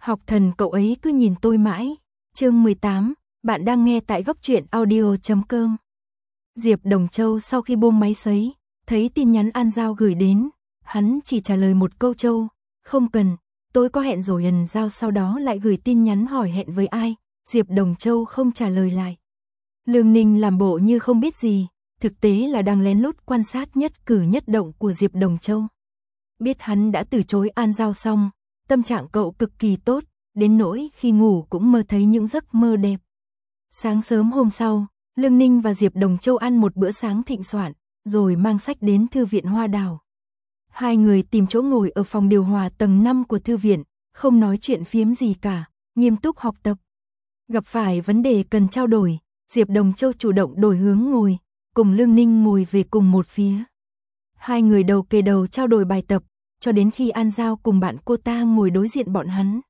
Học thần cậu ấy cứ nhìn tôi mãi. Chương 18, bạn đang nghe tại góc truyện audio.com. Diệp Đồng Châu sau khi buông máy sấy, thấy tin nhắn An Giao gửi đến, hắn chỉ trả lời một câu Châu, không cần, tôi có hẹn rồi. An Giao sau đó lại gửi tin nhắn hỏi hẹn với ai, Diệp Đồng Châu không trả lời lại. Lương Ninh làm bộ như không biết gì, thực tế là đang lén lút quan sát nhất cử nhất động của Diệp Đồng Châu. Biết hắn đã từ chối An Giao xong, tâm trạng cậu cực kỳ tốt, đến nỗi khi ngủ cũng mơ thấy những giấc mơ đẹp. Sáng sớm hôm sau, Lương Ninh và Diệp Đồng Châu ăn một bữa sáng thịnh soạn, rồi mang sách đến thư viện Hoa Đào. Hai người tìm chỗ ngồi ở phòng điều hòa tầng 5 của thư viện, không nói chuyện phiếm gì cả, nghiêm túc học tập. Gặp phải vấn đề cần trao đổi, Diệp Đồng Châu chủ động đổi hướng ngồi, cùng Lương Ninh ngồi về cùng một phía. Hai người đầu kề đầu trao đổi bài tập, cho đến khi An Giao cùng bạn cô ta ngồi đối diện bọn hắn.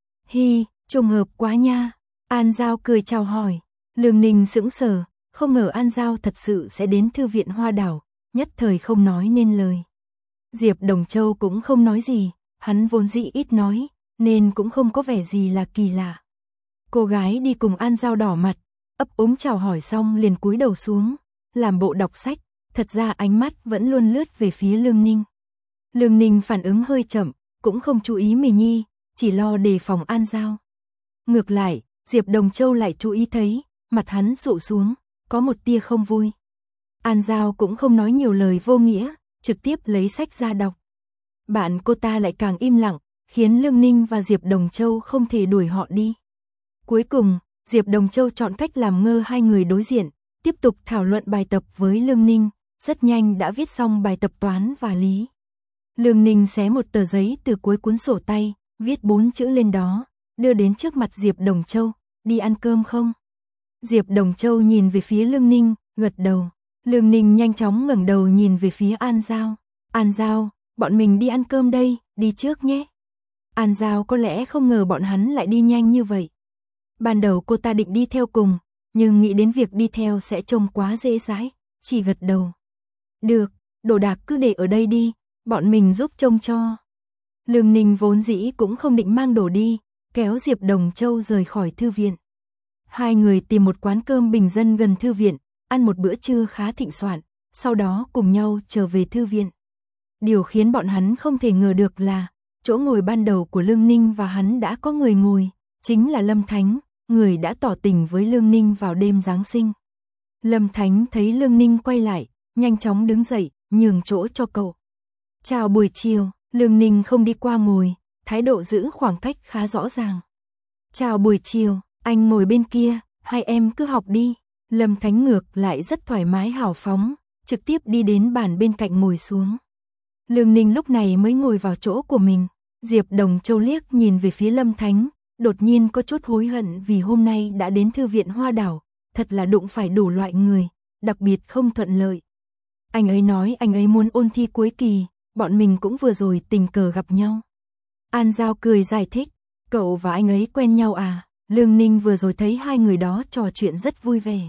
Hi, trùng hợp quá nha. An Giao cười chào hỏi. Lương Ninh sững sờ, không ngờ An Giao thật sự sẽ đến thư viện Hoa Đảo, nhất thời không nói nên lời. Diệp Đồng Châu cũng không nói gì, hắn vốn dĩ ít nói, nên cũng không có vẻ gì là kỳ lạ. Cô gái đi cùng An Giao đỏ mặt, ấp úng chào hỏi xong liền cúi đầu xuống, làm bộ đọc sách, thật ra ánh mắt vẫn luôn lướt về phía Lương Ninh. Lương Ninh phản ứng hơi chậm, cũng không chú ý Mì Nhi, chỉ lo đề phòng An Giao. Ngược lại, Diệp Đồng Châu lại chú ý thấy, mặt hắn dụ xuống, có một tia không vui. An Giao cũng không nói nhiều lời vô nghĩa, trực tiếp lấy sách ra đọc. Bạn cô ta lại càng im lặng, khiến Lương Ninh và Diệp Đồng Châu không thể đuổi họ đi. Cuối cùng, Diệp Đồng Châu chọn cách làm ngơ hai người đối diện, tiếp tục thảo luận bài tập với Lương Ninh, rất nhanh đã viết xong bài tập toán và lý. Lương Ninh xé một tờ giấy từ cuối cuốn sổ tay, viết 4 chữ lên đó, đưa đến trước mặt Diệp Đồng Châu, đi ăn cơm không? Diệp Đồng Châu nhìn về phía Lương Ninh, gật đầu. Lương Ninh nhanh chóng ngẩng đầu nhìn về phía An Giao. An Giao, bọn mình đi ăn cơm đây, đi trước nhé. An Giao có lẽ không ngờ bọn hắn lại đi nhanh như vậy. Ban đầu cô ta định đi theo cùng, nhưng nghĩ đến việc đi theo sẽ trông quá dễ dãi, chỉ gật đầu. Được, đồ đạc cứ để ở đây đi, bọn mình giúp trông cho. Lương Ninh vốn dĩ cũng không định mang đồ đi, kéo Diệp Đồng Châu rời khỏi thư viện. Hai người tìm một quán cơm bình dân gần thư viện, ăn một bữa trưa khá thịnh soạn, sau đó cùng nhau trở về thư viện. Điều khiến bọn hắn không thể ngờ được là, chỗ ngồi ban đầu của Lương Ninh và hắn đã có người ngồi, chính là Lâm Thánh, người đã tỏ tình với Lương Ninh vào đêm Giáng sinh. Lâm Thánh thấy Lương Ninh quay lại, nhanh chóng đứng dậy, nhường chỗ cho cậu. Chào buổi chiều, Lương Ninh không đi qua ngồi, thái độ giữ khoảng cách khá rõ ràng. Chào buổi chiều, anh ngồi bên kia, hai em cứ học đi. Lâm Thánh ngược lại rất thoải mái hào phóng, trực tiếp đi đến bàn bên cạnh ngồi xuống. Lương Ninh lúc này mới ngồi vào chỗ của mình. Diệp Đồng Châu liếc nhìn về phía Lâm Thánh, đột nhiên có chút hối hận vì hôm nay đã đến thư viện Hoa Đảo, thật là đụng phải đủ loại người, đặc biệt không thuận lợi. Anh ấy nói anh ấy muốn ôn thi cuối kỳ, bọn mình cũng vừa rồi tình cờ gặp nhau. An Giao cười giải thích, cậu và anh ấy quen nhau à? Lương Ninh vừa rồi thấy hai người đó trò chuyện rất vui vẻ.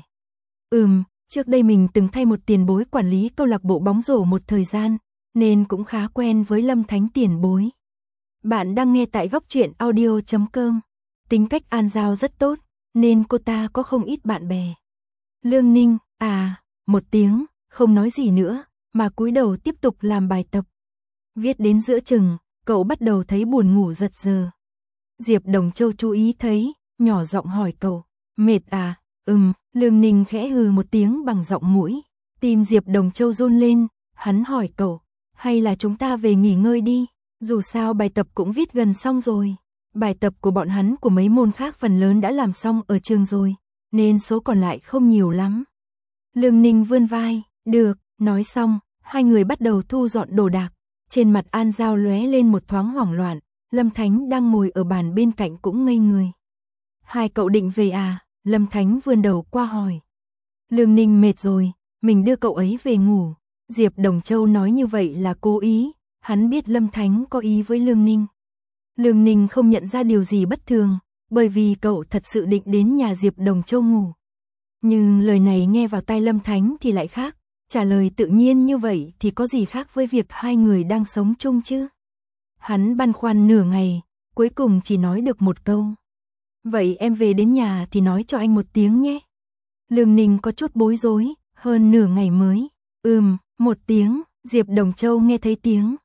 Trước đây mình từng thay một tiền bối quản lý câu lạc bộ bóng rổ một thời gian, nên cũng khá quen với Lâm Thánh tiền bối. Bạn đang nghe tại góc truyện audio.com. Tính cách An Giao rất tốt, nên cô ta có không ít bạn bè. Lương Ninh, một tiếng, không nói gì nữa, mà cúi đầu tiếp tục làm bài tập. Viết đến giữa chừng, cậu bắt đầu thấy buồn ngủ giật giờ. Diệp Đồng Châu chú ý thấy, nhỏ giọng hỏi cậu, mệt à? Lương Ninh khẽ hừ một tiếng bằng giọng mũi. Tim Diệp Đồng Châu run lên, hắn hỏi cậu, hay là chúng ta về nghỉ ngơi đi, dù sao bài tập cũng viết gần xong rồi. Bài tập của bọn hắn của mấy môn khác phần lớn đã làm xong ở trường rồi, nên số còn lại không nhiều lắm. Lương Ninh vươn vai, được, nói xong, hai người bắt đầu thu dọn đồ đạc. Trên mặt An Giao lóe lên một thoáng hoảng loạn, Lâm Thánh đang ngồi ở bàn bên cạnh cũng ngây người. Hai cậu định về à? Lâm Thánh vươn đầu qua hỏi. Lương Ninh mệt rồi, mình đưa cậu ấy về ngủ. Diệp Đồng Châu nói như vậy là cố ý, hắn biết Lâm Thánh có ý với Lương Ninh. Lương Ninh không nhận ra điều gì bất thường, bởi vì cậu thật sự định đến nhà Diệp Đồng Châu ngủ. Nhưng lời này nghe vào tai Lâm Thánh thì lại khác, trả lời tự nhiên như vậy thì có gì khác với việc hai người đang sống chung chứ? Hắn băn khoăn nửa ngày, cuối cùng chỉ nói được một câu. Vậy em về đến nhà thì nói cho anh một tiếng nhé. Lương Ninh có chút bối rối, hơn nửa ngày mới. Một tiếng, Diệp Đồng Châu nghe thấy tiếng.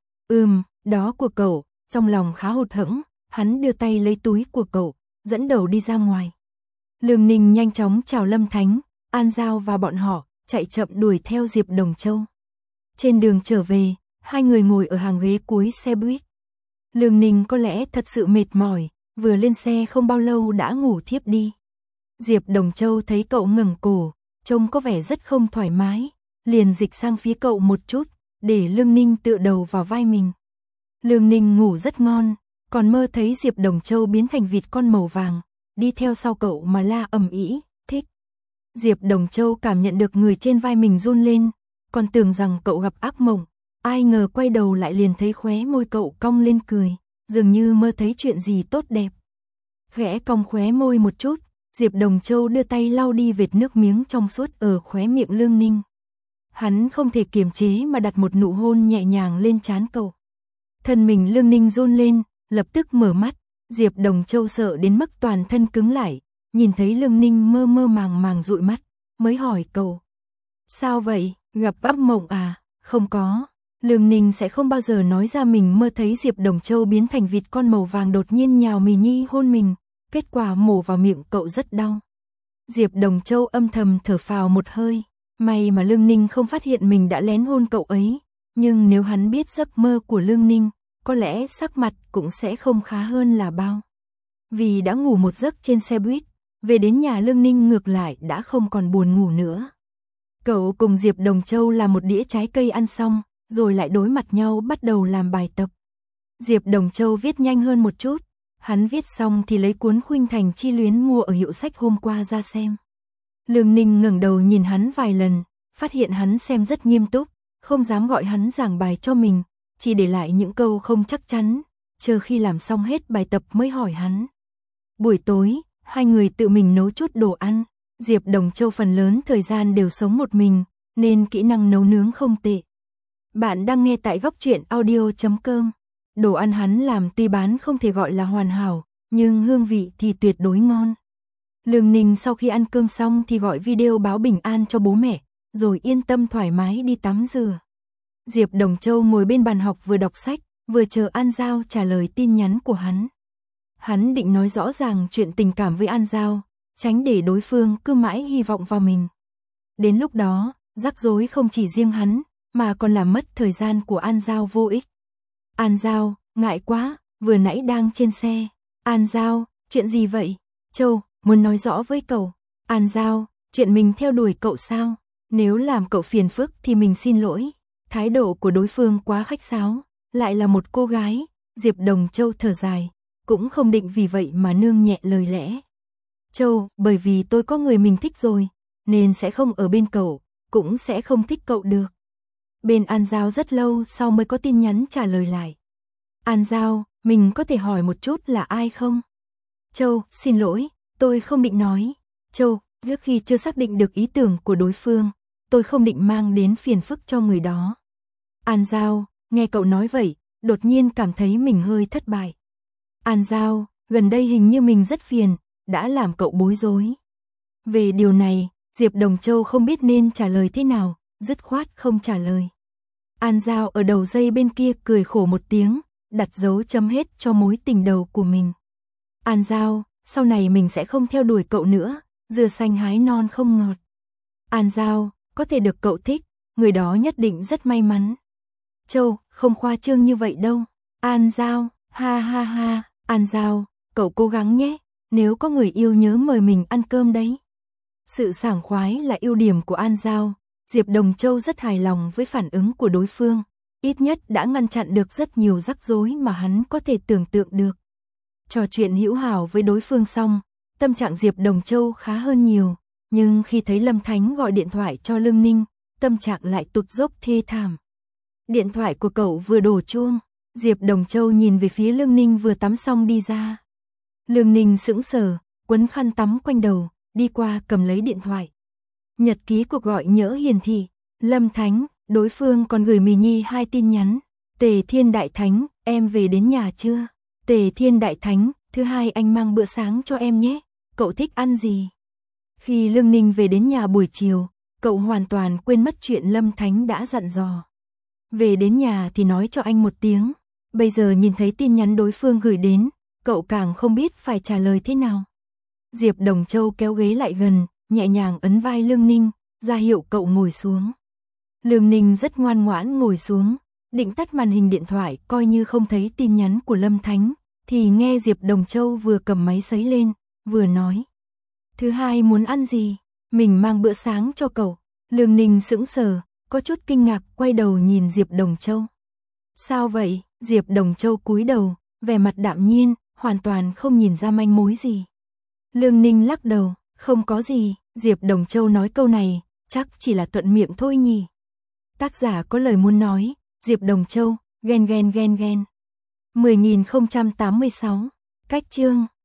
Đó của cậu, trong lòng khá hụt hẫng, hắn đưa tay lấy túi của cậu, dẫn đầu đi ra ngoài. Lương Ninh nhanh chóng chào Lâm Thánh, An Giao và bọn họ, chạy chậm đuổi theo Diệp Đồng Châu. Trên đường trở về, hai người ngồi ở hàng ghế cuối xe buýt. Lương Ninh có lẽ thật sự mệt mỏi, vừa lên xe không bao lâu đã ngủ thiếp đi. Diệp Đồng Châu thấy cậu ngẩng cổ, trông có vẻ rất không thoải mái, liền dịch sang phía cậu một chút, để Lương Ninh tựa đầu vào vai mình. Lương Ninh ngủ rất ngon, còn mơ thấy Diệp Đồng Châu biến thành vịt con màu vàng, đi theo sau cậu mà la ầm ĩ, thích. Diệp Đồng Châu cảm nhận được người trên vai mình run lên, còn tưởng rằng cậu gặp ác mộng, ai ngờ quay đầu lại liền thấy khóe môi cậu cong lên cười, dường như mơ thấy chuyện gì tốt đẹp. Khẽ cong khóe môi một chút, Diệp Đồng Châu đưa tay lau đi vệt nước miếng trong suốt ở khóe miệng Lương Ninh. Hắn không thể kiềm chế mà đặt một nụ hôn nhẹ nhàng lên trán cậu. Thân mình Lương Ninh run lên, lập tức mở mắt, Diệp Đồng Châu sợ đến mức toàn thân cứng lại, nhìn thấy Lương Ninh mơ mơ màng màng dụi mắt, mới hỏi cậu. Sao vậy, gặp ác mộng à? Không có. Lương Ninh sẽ không bao giờ nói ra mình mơ thấy Diệp Đồng Châu biến thành vịt con màu vàng đột nhiên nhào mì nhi hôn mình, kết quả mổ vào miệng cậu rất đau. Diệp Đồng Châu âm thầm thở phào một hơi, may mà Lương Ninh không phát hiện mình đã lén hôn cậu ấy, nhưng nếu hắn biết giấc mơ của Lương Ninh, có lẽ sắc mặt cũng sẽ không khá hơn là bao. Vì đã ngủ một giấc trên xe buýt, về đến nhà Lương Ninh ngược lại đã không còn buồn ngủ nữa. Cậu cùng Diệp Đồng Châu làm một đĩa trái cây ăn xong, rồi lại đối mặt nhau bắt đầu làm bài tập. Diệp Đồng Châu viết nhanh hơn một chút, hắn viết xong thì lấy cuốn Khuynh Thành Chi Luyến mua ở hiệu sách hôm qua ra xem. Lương Ninh ngẩng đầu nhìn hắn vài lần, phát hiện hắn xem rất nghiêm túc, không dám gọi hắn giảng bài cho mình, chỉ để lại những câu không chắc chắn, chờ khi làm xong hết bài tập mới hỏi hắn. Buổi tối, hai người tự mình nấu chút đồ ăn, Diệp Đồng Châu phần lớn thời gian đều sống một mình, nên kỹ năng nấu nướng không tệ. Bạn đang nghe tại góc truyện audio.com. Đồ ăn hắn làm tuy bán không thể gọi là hoàn hảo, nhưng hương vị thì tuyệt đối ngon. Lương Ninh sau khi ăn cơm xong thì gọi video báo bình an cho bố mẹ, rồi yên tâm thoải mái đi tắm rửa. Diệp Đồng Châu ngồi bên bàn học vừa đọc sách, vừa chờ An Giao trả lời tin nhắn của hắn. Hắn định nói rõ ràng chuyện tình cảm với An Giao, tránh để đối phương cứ mãi hy vọng vào mình. Đến lúc đó, rắc rối không chỉ riêng hắn, mà còn làm mất thời gian của An Giao vô ích. An Giao, ngại quá, vừa nãy đang trên xe. An Giao, chuyện gì vậy? Châu, muốn nói rõ với cậu. An Giao, chuyện mình theo đuổi cậu sao? Nếu làm cậu phiền phức thì mình xin lỗi. Thái độ của đối phương quá khách sáo, lại là một cô gái. Diệp Đồng Châu thở dài, cũng không định vì vậy mà nương nhẹ lời lẽ. Châu, bởi vì tôi có người mình thích rồi, nên sẽ không ở bên cậu, cũng sẽ không thích cậu được. Bên An Giao rất lâu sau mới có tin nhắn trả lời lại. An Giao, mình có thể hỏi một chút là ai không? Châu, xin lỗi, tôi không định nói. Châu, trước khi chưa xác định được ý tưởng của đối phương, tôi không định mang đến phiền phức cho người đó. An Giao, nghe cậu nói vậy, đột nhiên cảm thấy mình hơi thất bại. An Giao, gần đây hình như mình rất phiền, đã làm cậu bối rối. Về điều này, Diệp Đồng Châu không biết nên trả lời thế nào, dứt khoát không trả lời. An Giao ở đầu dây bên kia cười khổ một tiếng, đặt dấu chấm hết cho mối tình đầu của mình. An Giao, sau này mình sẽ không theo đuổi cậu nữa, dừa xanh hái non không ngọt. An Giao, có thể được cậu thích, người đó nhất định rất may mắn. Châu, không khoa trương như vậy đâu. An Giao, ha ha ha, An Giao, cậu cố gắng nhé, nếu có người yêu nhớ mời mình ăn cơm đấy. Sự sảng khoái là ưu điểm của An Giao, Diệp Đồng Châu rất hài lòng với phản ứng của đối phương, ít nhất đã ngăn chặn được rất nhiều rắc rối mà hắn có thể tưởng tượng được. Trò chuyện hữu hảo với đối phương xong, tâm trạng Diệp Đồng Châu khá hơn nhiều, nhưng khi thấy Lâm Thánh gọi điện thoại cho Lương Ninh, tâm trạng lại tụt dốc thê thảm. Điện thoại của cậu vừa đổ chuông, Diệp Đồng Châu nhìn về phía Lương Ninh vừa tắm xong đi ra. Lương Ninh sững sờ, quấn khăn tắm quanh đầu, đi qua cầm lấy điện thoại. Nhật ký cuộc gọi nhỡ hiển thị, Lâm Thánh, đối phương còn gửi Mì Nhi 2 tin nhắn. Tề Thiên Đại Thánh, em về đến nhà chưa? Tề Thiên Đại Thánh, thứ hai anh mang bữa sáng cho em nhé, cậu thích ăn gì? Khi Lương Ninh về đến nhà buổi chiều, cậu hoàn toàn quên mất chuyện Lâm Thánh đã dặn dò. Về đến nhà thì nói cho anh một tiếng, bây giờ nhìn thấy tin nhắn đối phương gửi đến, cậu càng không biết phải trả lời thế nào. Diệp Đồng Châu kéo ghế lại gần, nhẹ nhàng ấn vai Lương Ninh, ra hiệu cậu ngồi xuống. Lương Ninh rất ngoan ngoãn ngồi xuống, định tắt màn hình điện thoại coi như không thấy tin nhắn của Lâm Thánh, thì nghe Diệp Đồng Châu vừa cầm máy sấy lên, vừa nói. Thứ hai muốn ăn gì? Mình mang bữa sáng cho cậu. Lương Ninh sững sờ, có chút kinh ngạc quay đầu nhìn Diệp Đồng Châu. Sao vậy? Diệp Đồng Châu cúi đầu, vẻ mặt đạm nhiên, hoàn toàn không nhìn ra manh mối gì. Lương Ninh lắc đầu, không có gì. Diệp Đồng Châu nói câu này, chắc chỉ là thuận miệng thôi nhỉ. Tác giả có lời muốn nói, Diệp Đồng Châu, ghen. 10.086, cách chương.